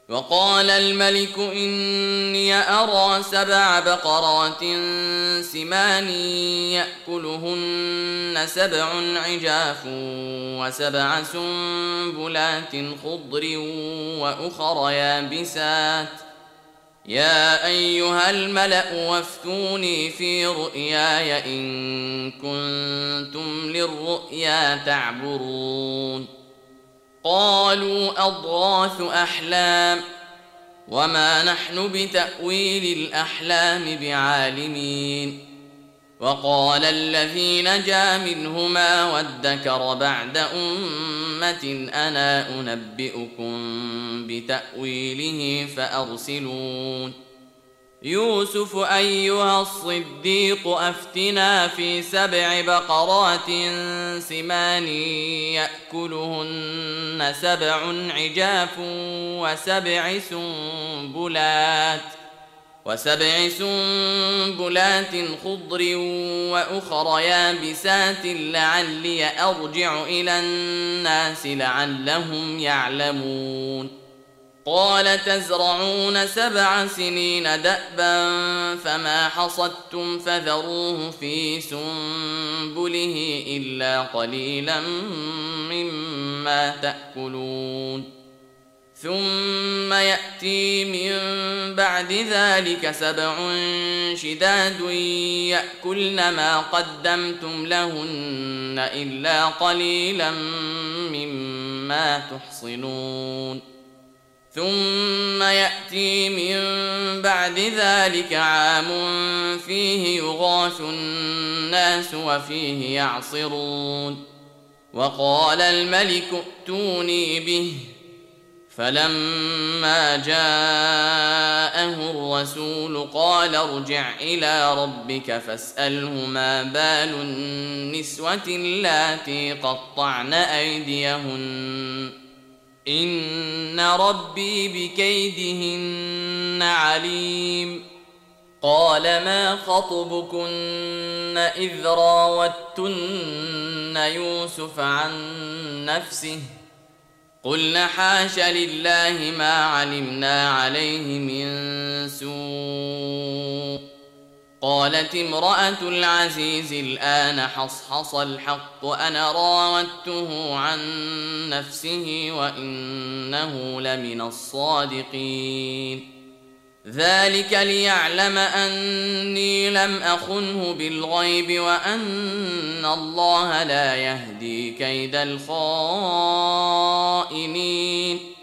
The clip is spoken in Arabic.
وقال الملك إني أرى 7 بقرات سمان يأكلهن 7 عجاف و7 سنبلات خضر وأخر يابسات يا أيها الملأ وافتوني في رؤياي إن كنتم للرؤيا تعبرون قالوا أضغاث أحلام وما نحن بتأويل الأحلام بعالمين وقال الذي نجا منهما وادكر بعد أمة أنا أنبئكم بتأويله فأرسلون يوسف أيها الصديق أفتنا في 7 بقرات سمان يأكلهن 7 عجاف و7 سنبلات خضر وأخر يابسات لعلي أرجع إلى الناس لعلهم يعلمون قال تزرعون 7 سنين دأبا فما حصدتم فذروه في سنبله إلا قليلا مما تأكلون ثم يأتي من بعد ذلك 7 شداد يأكلن ما قدمتم لهن إلا قليلا مما تحصنون ثم يأتي من بعد ذلك عام فيه يغاث الناس وفيه يعصرون وقال الملك ائتوني به فلما جاءه الرسول قال ارجع إلى ربك فاسأله ما بال النسوة اللاتي قطعن أيديهن إن ربي بكيدهن عليم قال ما خطبكن إذ راوتن يوسف عن نفسه قلنا حاش لله ما علمنا عليه من سوء قالت امرأة العزيز الآن حصحص الحق أنا راودته عن نفسه وإنه لمن الصادقين ذلك ليعلم أني لم أخنه بالغيب وأن الله لا يهدي كيد الخائنين